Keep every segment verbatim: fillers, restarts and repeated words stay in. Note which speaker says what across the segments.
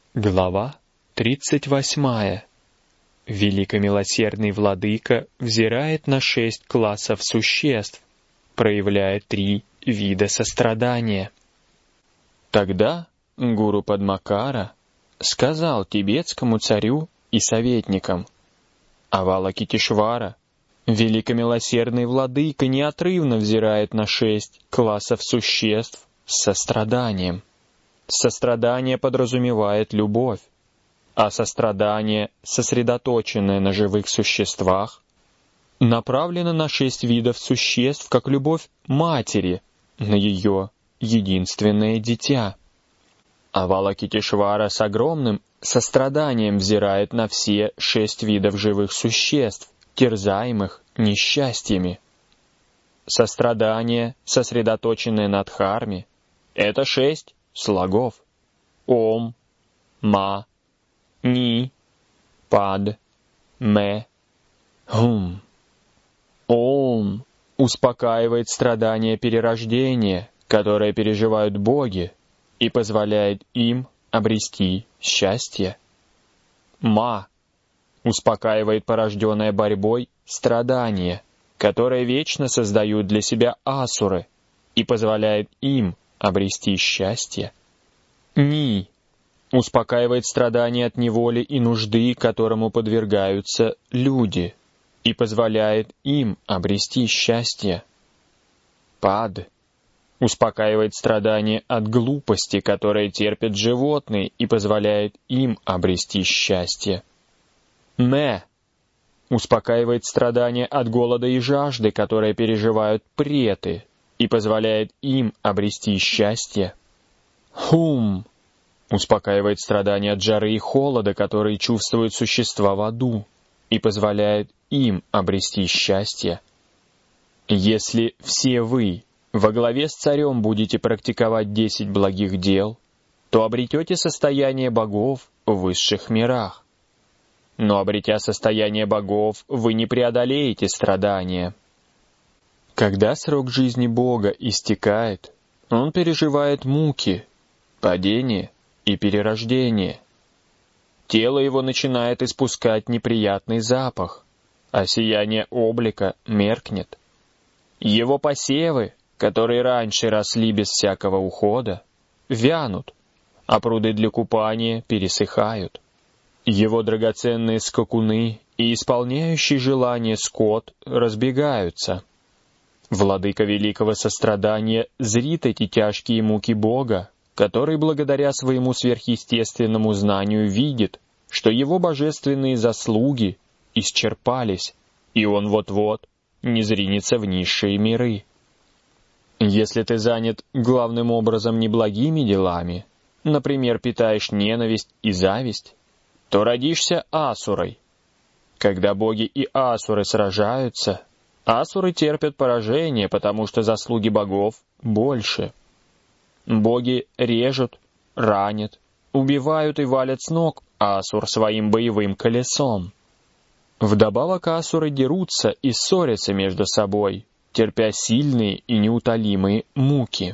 Speaker 1: Глава тридцать восьмая. Великомилосердный владыка взирает на шесть классов существ, проявляя три вида сострадания. Тогда гуру Падмакара сказал тибетскому царю и советникам: Авалокитешвара, великомилосердный владыка неотрывно взирает на шесть классов существ с состраданием. Сострадание подразумевает любовь, а сострадание, сосредоточенное на живых существах, направлено на шесть видов существ, как любовь матери на ее единственное дитя. Авалокитешвара с огромным состраданием взирает на все шесть видов живых существ, терзаемых несчастьями. Сострадание, сосредоточенное на дхарме, это шесть слогов: Ом, Ма, Ни, Пад, Ме, Хум. Ом успокаивает страдания перерождения, которые переживают боги, и позволяет им обрести счастье. Ма успокаивает порожденное борьбой страдания, которые вечно создают для себя асуры, и позволяет им обрести счастье. Ни успокаивает страдания от неволи и нужды, которому подвергаются люди, и позволяет им обрести счастье. Пад успокаивает страдания от глупости, которые терпят животные, и позволяет им обрести счастье. Ме успокаивает страдания от голода и жажды, которые переживают преты, и позволяет им обрести счастье. Хум успокаивает страдания от жары и холода, которые чувствуют существа в аду, и позволяет им обрести счастье. Если все вы во главе с царем будете практиковать десять благих дел, то обретете состояние богов в высших мирах. Но обретя состояние богов, вы не преодолеете страдания. Когда срок жизни Бога истекает, он переживает муки, падение и перерождение. Тело его начинает испускать неприятный запах, а сияние облика меркнет. Его посевы, которые раньше росли без всякого ухода, вянут, а пруды для купания пересыхают. Его драгоценные скакуны и исполняющий желание скот разбегаются. Владыка великого сострадания зрит эти тяжкие муки Бога, который благодаря своему сверхъестественному знанию видит, что его божественные заслуги исчерпались, и он вот-вот низвринется в низшие миры. Если ты занят главным образом неблагими делами, например, питаешь ненависть и зависть, то родишься асурой. Когда боги и асуры сражаются, асуры терпят поражение, потому что заслуги богов больше. Боги режут, ранят, убивают и валят с ног асур своим боевым колесом. Вдобавок асуры дерутся и ссорятся между собой, терпя сильные и неутолимые муки.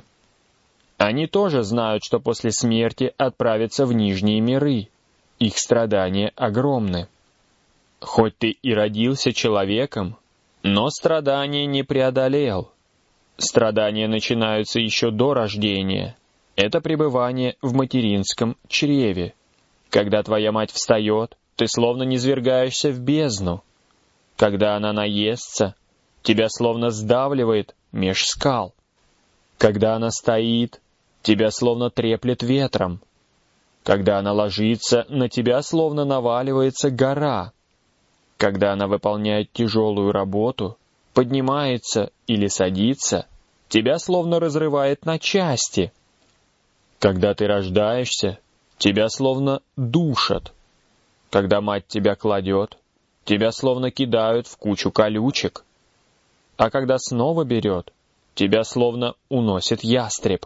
Speaker 1: Они тоже знают, что после смерти отправятся в нижние миры. Их страдания огромны. Хоть ты и родился человеком, но страдания не преодолел. Страдания начинаются еще до рождения. Это пребывание в материнском чреве. Когда твоя мать встает, ты словно низвергаешься в бездну. Когда она наестся, тебя словно сдавливает меж скал. Когда она стоит, тебя словно треплет ветром. Когда она ложится, на тебя словно наваливается гора. Когда она выполняет тяжелую работу, поднимается или садится, тебя словно разрывает на части. Когда ты рождаешься, тебя словно душат. Когда мать тебя кладет, тебя словно кидают в кучу колючек. А когда снова берет, тебя словно уносит ястреб.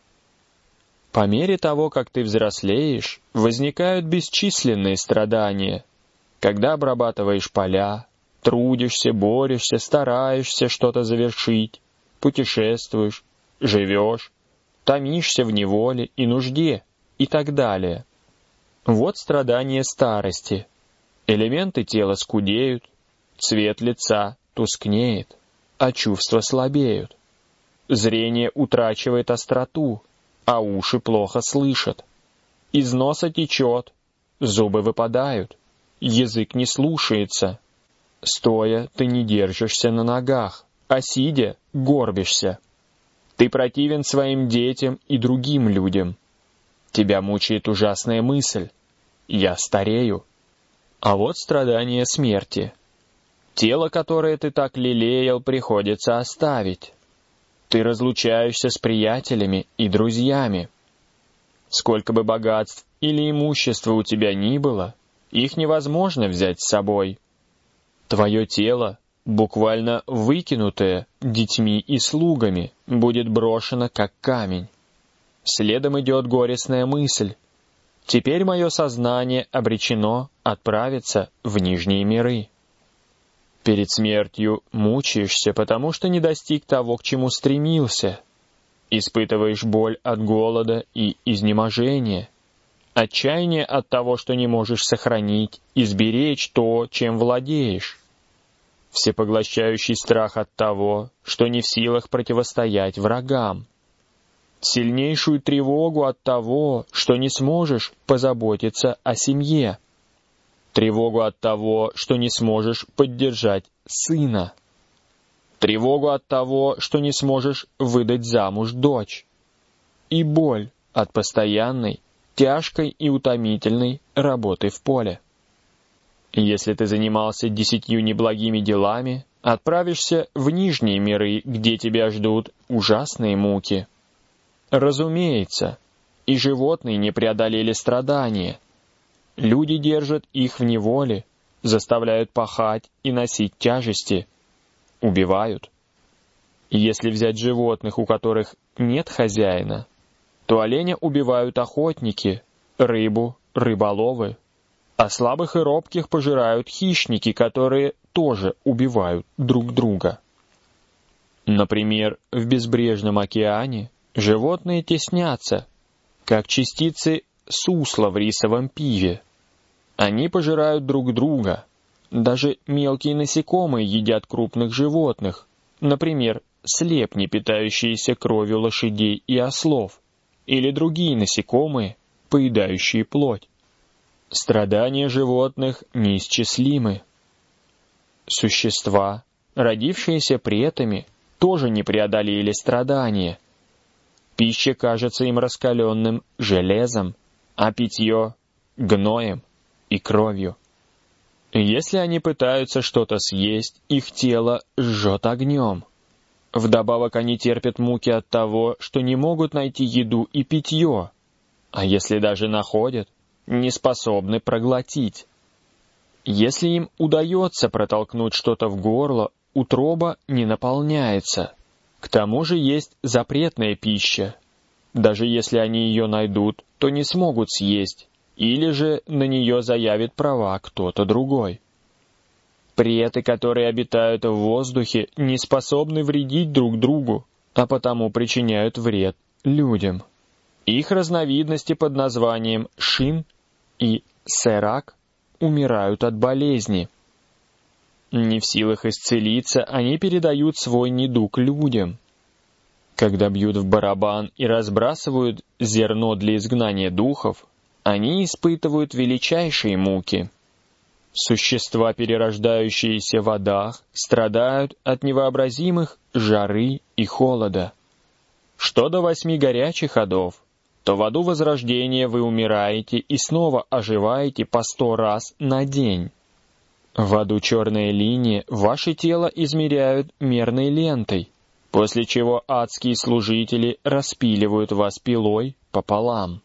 Speaker 1: По мере того, как ты взрослеешь, возникают бесчисленные страдания. Когда обрабатываешь поля, трудишься, борешься, стараешься что-то завершить, путешествуешь, живешь, томишься в неволе и нужде и так далее. Вот страдания старости. Элементы тела скудеют, цвет лица тускнеет, а чувства слабеют. Зрение утрачивает остроту, а уши плохо слышат. Из носа течет, зубы выпадают, язык не слушается. Стоя ты не держишься на ногах, а сидя горбишься. Ты противен своим детям и другим людям. Тебя мучает ужасная мысль: «Я старею». А вот страдание смерти. Тело, которое ты так лелеял, приходится оставить. Ты разлучаешься с приятелями и друзьями. Сколько бы богатств или имущества у тебя ни было, их невозможно взять с собой. Твое тело, буквально выкинутое детьми и слугами, будет брошено как камень. Следом идет горестная мысль: теперь мое сознание обречено отправиться в нижние миры. Перед смертью мучаешься, потому что не достиг того, к чему стремился. Испытываешь боль от голода и изнеможения, отчаяние от того, что не можешь сохранить и сберечь то, чем владеешь, всепоглощающий страх от того, что не в силах противостоять врагам, сильнейшую тревогу от того, что не сможешь позаботиться о семье, тревогу от того, что не сможешь поддержать сына, тревогу от того, что не сможешь выдать замуж дочь, и боль от постоянной, тяжкой и утомительной работы в поле. Если ты занимался десятью неблагими делами, отправишься в нижние миры, где тебя ждут ужасные муки. Разумеется, и животные не преодолели страдания. Люди держат их в неволе, заставляют пахать и носить тяжести, убивают. Если взять животных, у которых нет хозяина, то оленя убивают охотники, рыбу — рыболовы, а слабых и робких пожирают хищники, которые тоже убивают друг друга. Например, в безбрежном океане животные теснятся, как частицы сусла в рисовом пиве. Они пожирают друг друга. Даже мелкие насекомые едят крупных животных, например, слепни, питающиеся кровью лошадей и ослов, или другие насекомые, поедающие плоть. Страдания животных неисчислимы. Существа, родившиеся претами, тоже не преодолели страдания. Пища кажется им раскаленным железом, а питье — гноем и кровью. Если они пытаются что-то съесть, их тело жжет огнем. Вдобавок они терпят муки от того, что не могут найти еду и питье, а если даже находят, не способны проглотить. Если им удается протолкнуть что-то в горло, утроба не наполняется. К тому же есть запретная пища. Даже если они ее найдут, то не смогут съесть, или же на нее заявит права кто-то другой. Преты, которые обитают в воздухе, не способны вредить друг другу, а потому причиняют вред людям. Их разновидности под названием шин и серак умирают от болезни. Не в силах исцелиться, они передают свой недуг людям. Когда бьют в барабан и разбрасывают зерно для изгнания духов, они испытывают величайшие муки. Существа, перерождающиеся в водах, страдают от невообразимых жары и холода. Что до восьми горячих адов, то в аду Возрождения вы умираете и снова оживаете по сто раз на день. В аду черная линия ваше тело измеряют мерной лентой, после чего адские служители распиливают вас пилой пополам.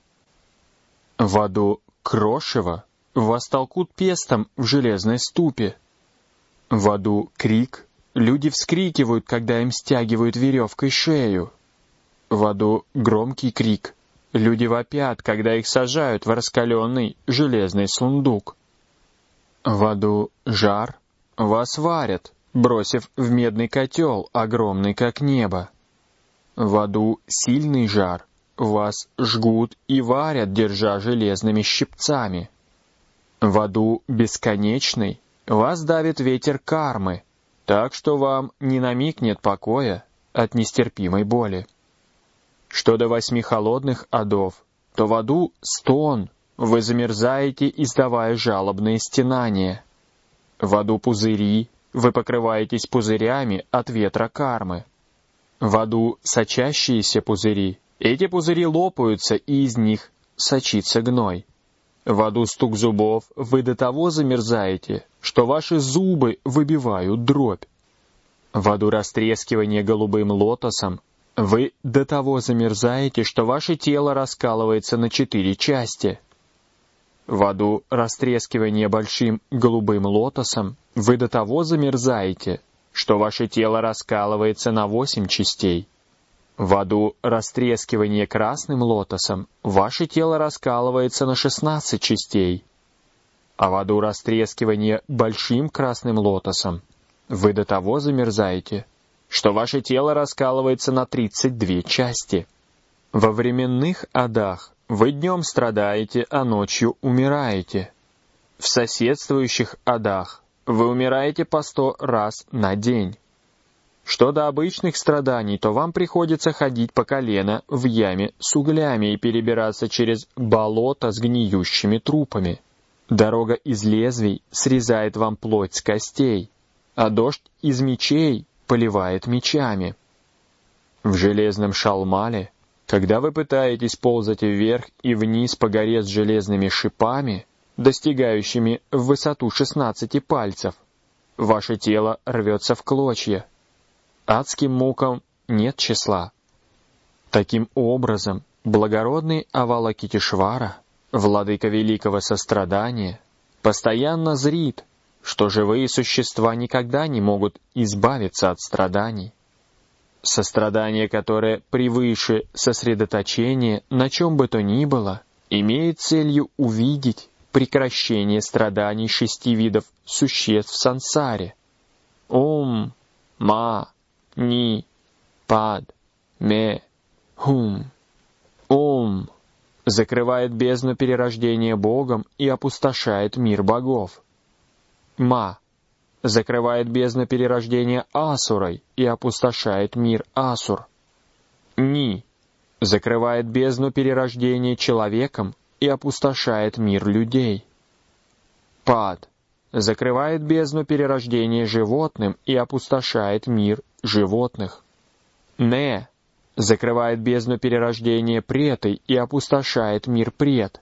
Speaker 1: В аду крошево вас толкут пестом в железной ступе. В аду крик, люди вскрикивают, когда им стягивают веревкой шею. В аду громкий крик, люди вопят, когда их сажают в раскаленный железный сундук. В аду жар, вас варят, бросив в медный котел, огромный как небо. В аду сильный жар, вас жгут и варят, держа железными щипцами. В аду бесконечный вас давит ветер кармы, так что вам ни на миг нет покоя от нестерпимой боли. Что до восьми холодных адов, то в аду стон, вы замерзаете, издавая жалобные стенания. В аду пузыри, вы покрываетесь пузырями от ветра кармы. В аду сочащиеся пузыри, эти пузыри лопаются, и из них сочится гной. В аду стук зубов, вы до того замерзаете, что ваши зубы выбивают дробь. В аду растрескивание голубым лотосом, вы до того замерзаете, что ваше тело раскалывается на четыре части. В аду растрескивание большим голубым лотосом, вы до того замерзаете, что ваше тело раскалывается на восемь частей. В аду растрескивание красным лотосом, ваше тело раскалывается на шестнадцать частей. А в аду растрескивание большим красным лотосом, вы до того замерзаете, что ваше тело раскалывается на тридцать две части. Во временных адах вы днем страдаете, а ночью умираете. В соседствующих адах вы умираете по сто раз на день. Что до обычных страданий, то вам приходится ходить по колено в яме с углями и перебираться через болото с гниющими трупами. Дорога из лезвий срезает вам плоть с костей, а дождь из мечей поливает мечами. В железном шалмале, когда вы пытаетесь ползать вверх и вниз по горе с железными шипами, достигающими в высоту шестнадцати пальцев, ваше тело рвется в клочья. Адским мукам нет числа. Таким образом, благородный Авалокитешвара, владыка великого сострадания, постоянно зрит, что живые существа никогда не могут избавиться от страданий. Сострадание, которое превыше сосредоточения на чем бы то ни было, имеет целью увидеть прекращение страданий шести видов существ в сансаре. Ом, ма, ни, пад, ме, хум. Ом закрывает бездну перерождения Богом и опустошает мир богов. Ма закрывает бездну перерождения Асурой и опустошает мир Асур. Ни закрывает бездну перерождения человеком и опустошает мир людей. Пад закрывает бездну перерождения животным и опустошает мир животных. Не закрывает бездну перерождения претой и опустошает мир прет.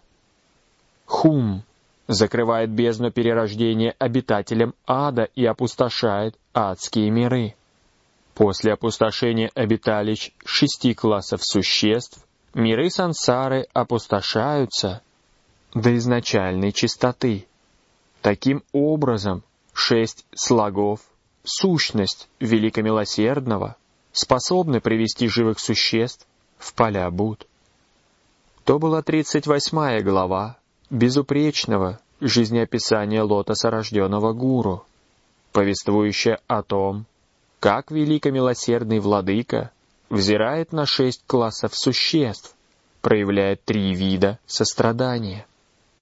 Speaker 1: Хум закрывает бездну перерождения обитателям ада и опустошает адские миры. После опустошения обиталищ шести классов существ, миры сансары опустошаются до изначальной чистоты. Таким образом, шесть слогов, сущность великомилосердного, способны привести живых существ в поля Буд. То была тридцать восьмая глава безупречного жизнеописания лотоса рожденного гуру, повествующая о том, как великомилосердный владыка взирает на шесть классов существ, проявляет три вида сострадания.